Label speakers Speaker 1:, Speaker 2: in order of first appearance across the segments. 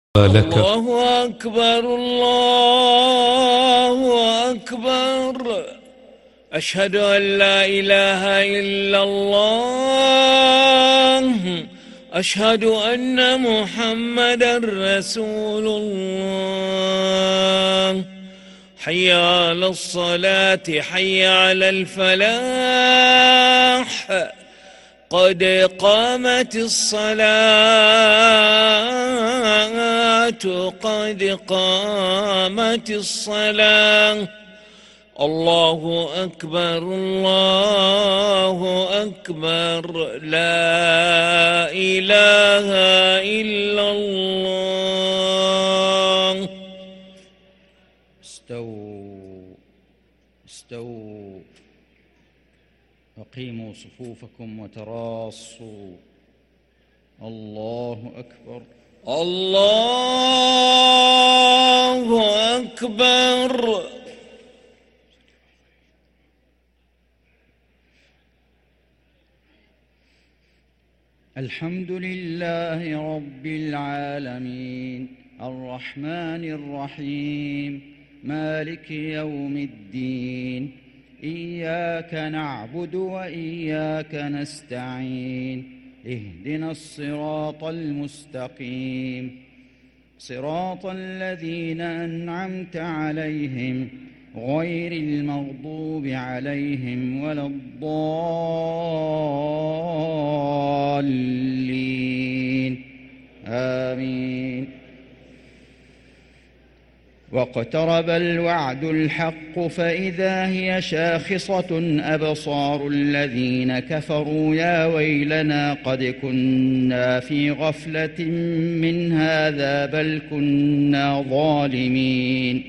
Speaker 1: لك.
Speaker 2: الله أكبر الله أكبر. أشهد أن لا إله إلا الله. أشهد أن محمدا رسول الله. حي على الصلاة حي على الفلاح. قد قامت الصلاة قد قامت الصلاة. الله أكبر الله أكبر. لا إله إلا الله.
Speaker 3: استووا استووا. أقيموا صفوفكم وتراصوا. الله أكبر
Speaker 2: الله أكبر.
Speaker 3: الحمد لله رب العالمين الرحمن الرحيم مالك يوم الدين. إياك نعبد وإياك نستعين. اهدنا الصراط المستقيم صراط الذين أنعمت عليهم غير المغضوب عليهم ولا الضالين. آمين. واقترب الوعد الحق فإذا هي شاخصة أبصار الذين كفروا يا ويلنا قد كنا في غفلة من هذا بل كنا ظالمين.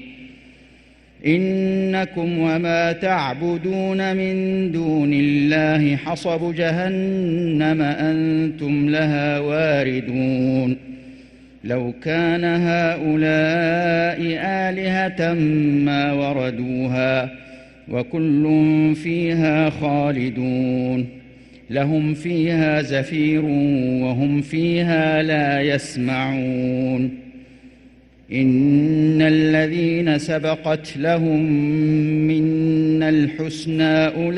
Speaker 3: إنكم وما تعبدون من دون الله حصب جهنم أنتم لها واردون. لو كان هؤلاء آلهة ما وردوها وكل فيها خالدون. لهم فيها زفير وهم فيها لا يسمعون. إن الذين سبقت لهم منا الحسنى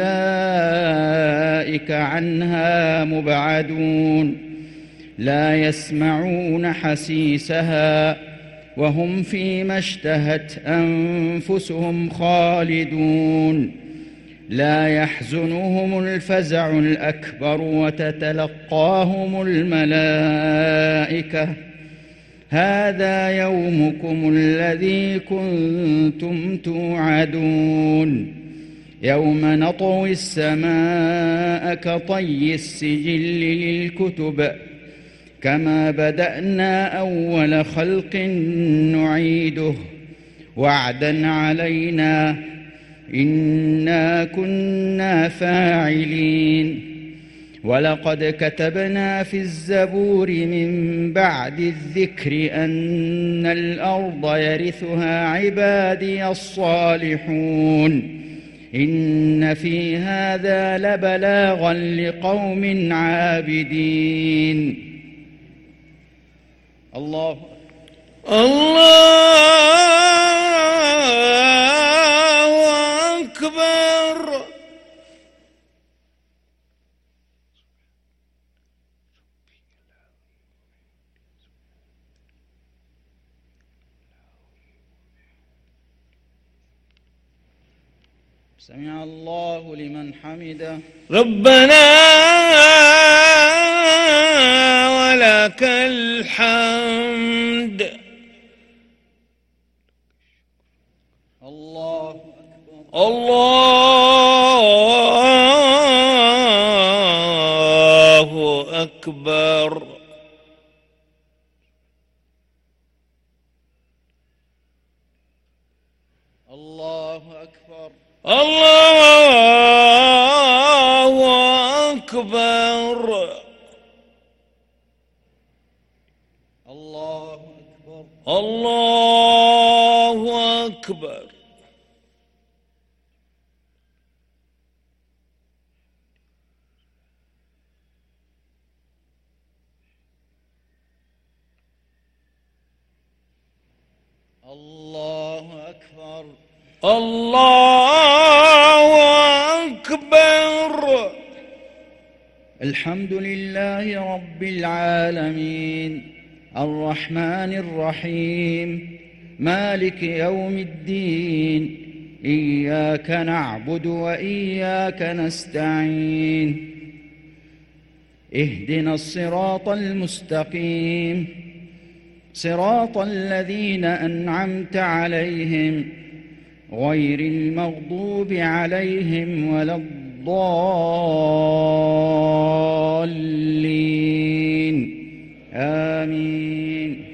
Speaker 3: أولئك عنها مبعدون. لا يسمعون حسيسها وهم فيما اشتهت أنفسهم خالدون. لا يحزنهم الفزع الأكبر وتتلقاهم الملائكة هذا يومكم الذي كنتم توعدون. يوم نطوي السماء كطي السجل للكتب كما بدأنا أول خلق نعيده وعدا علينا إنا كنا فاعلين. ولقد كتبنا في الزبور من بعد الذكر أن الأرض يرثها عبادي الصالحون. إن في هذا لبلاغا لقوم عابدين. الله
Speaker 2: أكبر.
Speaker 3: سمع الله لمن حمده.
Speaker 2: ربنا ولك الحمد.
Speaker 3: الله أكبر
Speaker 2: الله أكبر.
Speaker 3: الله أكبر
Speaker 2: الله أكبر.
Speaker 3: الله أكبر
Speaker 2: الله أكبر.
Speaker 3: الله أكبر.
Speaker 2: الله أكبر.
Speaker 3: الحمد لله رب العالمين الرحمن الرحيم مالك يوم الدين إياك نعبد وإياك نستعين اهدنا الصراط المستقيم صراط الذين أنعمت عليهم غير المغضوب عليهم ولا الضالين آمين.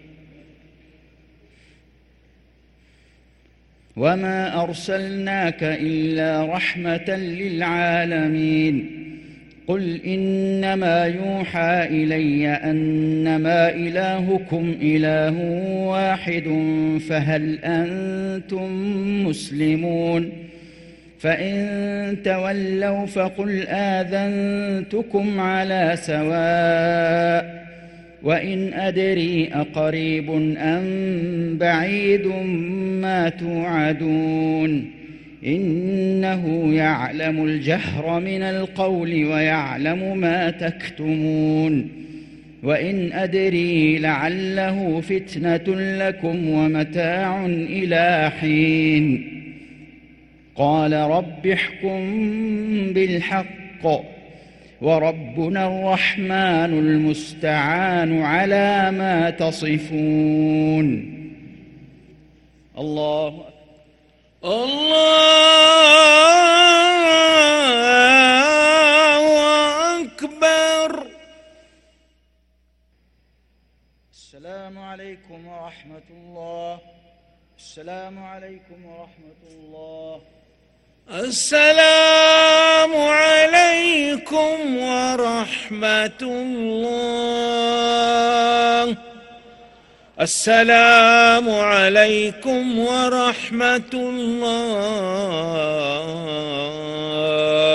Speaker 3: وما أرسلناك إلا رحمة للعالمين قل إنما يوحى إلي أنما إلهكم إله واحد فهل أنتم مسلمون فإن تولوا فقل آذنتكم على سواء وإن أدري أقريب أم بعيد ما توعدون إنه يعلم الجهر من القول ويعلم ما تكتمون وإن أدري لعله فتنة لكم ومتاع إلى حين قال رب احكم بالحق وربنا الرحمن المستعان على ما تصفون. الله
Speaker 2: أكبر.
Speaker 3: السلام عليكم ورحمة الله. السلام عليكم ورحمة الله.
Speaker 2: السلام عليكم ورحمة الله. السلام عليكم ورحمة الله.